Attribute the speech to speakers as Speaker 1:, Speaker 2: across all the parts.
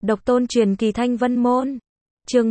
Speaker 1: Độc tôn truyền kỳ Thanh Vân Môn. Chương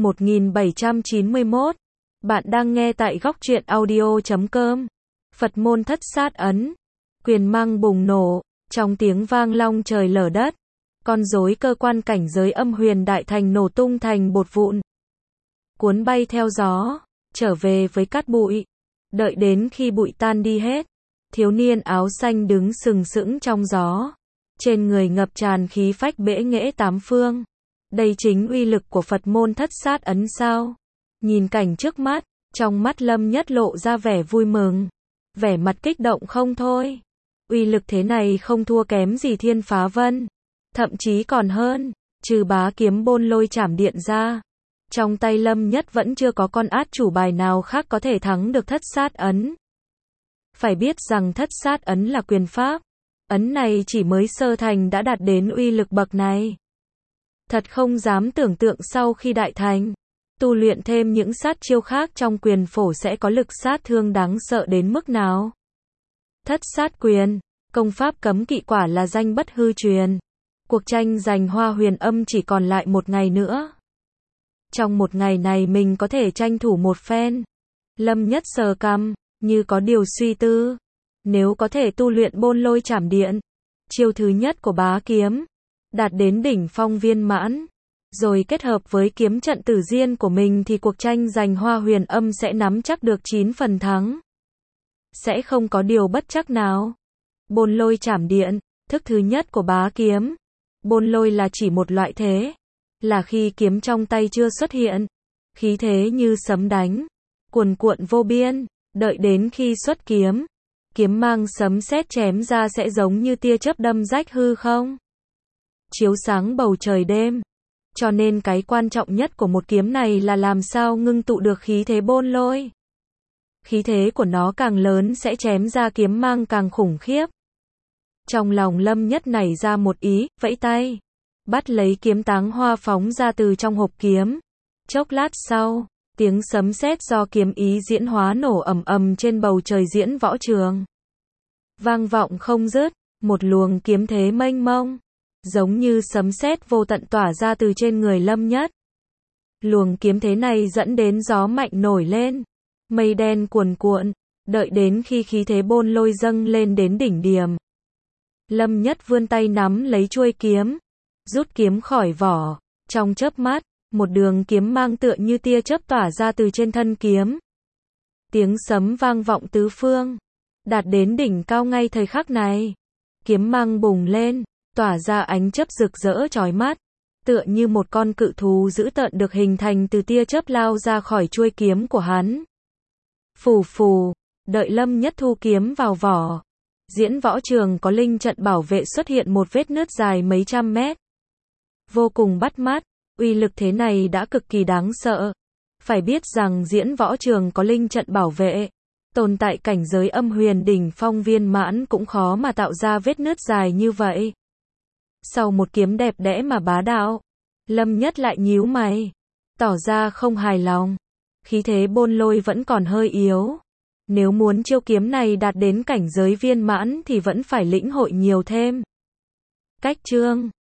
Speaker 1: 1791. Bạn đang nghe tại góc truyện audio.com. Phật môn thất sát ấn. Quyền mang bùng nổ, trong tiếng vang long trời lở đất. Con rối cơ quan cảnh giới âm huyền đại thành nổ tung thành bột vụn. Cuốn bay theo gió, trở về với cát bụi. Đợi đến khi bụi tan đi hết, thiếu niên áo xanh đứng sừng sững trong gió. Trên người ngập tràn khí phách bẽ nghễ tám phương. Đây chính uy lực của Phật môn thất sát ấn sao? Nhìn cảnh trước mắt, trong mắt Lâm Nhất lộ ra vẻ vui mừng. Vẻ mặt kích động không thôi. Uy lực thế này không thua kém gì Thiên Phá Vân. Thậm chí còn hơn, trừ bá kiếm bôn lôi chảm điện ra. Trong tay Lâm Nhất vẫn chưa có con át chủ bài nào khác có thể thắng được thất sát ấn. Phải biết rằng thất sát ấn là quyền pháp. Ấn này chỉ mới sơ thành đã đạt đến uy lực bậc này. Thật không dám tưởng tượng sau khi đại thành, tu luyện thêm những sát chiêu khác trong quyền phổ sẽ có lực sát thương đáng sợ đến mức nào. Thất sát quyền, công pháp cấm kỵ quả là danh bất hư truyền. Cuộc tranh giành Hoa Huyền Âm chỉ còn lại một ngày nữa. Trong một ngày này mình có thể tranh thủ một phen. Lâm Nhất sờ cằm, như có điều suy tư. Nếu có thể tu luyện bôn lôi chảm điện, chiêu thứ nhất của bá kiếm, đạt đến đỉnh phong viên mãn, rồi kết hợp với kiếm trận tử diên của mình thì cuộc tranh giành Hoa Huyền Âm sẽ nắm chắc được 9 phần thắng. Sẽ không có điều bất trắc nào. Bôn lôi chảm điện, thức thứ nhất của bá kiếm. Bôn lôi là chỉ một loại thế, là khi kiếm trong tay chưa xuất hiện, khí thế như sấm đánh, cuồn cuộn vô biên, đợi đến khi xuất kiếm, kiếm mang sấm sét chém ra sẽ giống như tia chớp đâm rách hư không, chiếu sáng bầu trời đêm. Cho nên cái quan trọng nhất của một kiếm này là làm sao ngưng tụ được khí thế bôn lôi. Khí thế của nó càng lớn sẽ chém ra kiếm mang càng khủng khiếp. Trong lòng Lâm Nhất nảy ra một ý, vẫy tay, bắt lấy kiếm táng hoa phóng ra từ trong hộp kiếm. Chốc lát sau, tiếng sấm sét do kiếm ý diễn hóa nổ ầm ầm trên bầu trời diễn võ trường. Vang vọng không dứt, một luồng kiếm thế mênh mông, giống như sấm sét vô tận tỏa ra từ trên người Lâm Nhất. Luồng kiếm thế này dẫn đến gió mạnh nổi lên, mây đen cuồn cuộn, đợi đến khi khí thế bôn lôi dâng lên đến đỉnh điểm. Lâm Nhất vươn tay nắm lấy chuôi kiếm, rút kiếm khỏi vỏ, trong chớp mắt, một đường kiếm mang tựa như tia chớp tỏa ra từ trên thân kiếm. Tiếng sấm vang vọng tứ phương, đạt đến đỉnh cao ngay thời khắc này. Kiếm mang bùng lên, tỏa ra ánh chớp rực rỡ chói mắt, tựa như một con cự thú dữ tợn được hình thành từ tia chớp lao ra khỏi chuôi kiếm của hắn. Phù phù, đợi Lâm Nhất thu kiếm vào vỏ, diễn võ trường có linh trận bảo vệ xuất hiện một vết nứt dài mấy trăm mét. Vô cùng bắt mắt, uy lực thế này đã cực kỳ đáng sợ. Phải biết rằng diễn võ trường có linh trận bảo vệ, tồn tại cảnh giới âm huyền đỉnh phong viên mãn cũng khó mà tạo ra vết nứt dài như vậy. Sau một kiếm đẹp đẽ mà bá đạo, Lâm Nhất lại nhíu mày, tỏ ra không hài lòng. Khí thế bôn lôi vẫn còn hơi yếu. Nếu muốn chiêu kiếm này đạt đến cảnh giới viên mãn thì vẫn phải lĩnh hội nhiều thêm. Cách chương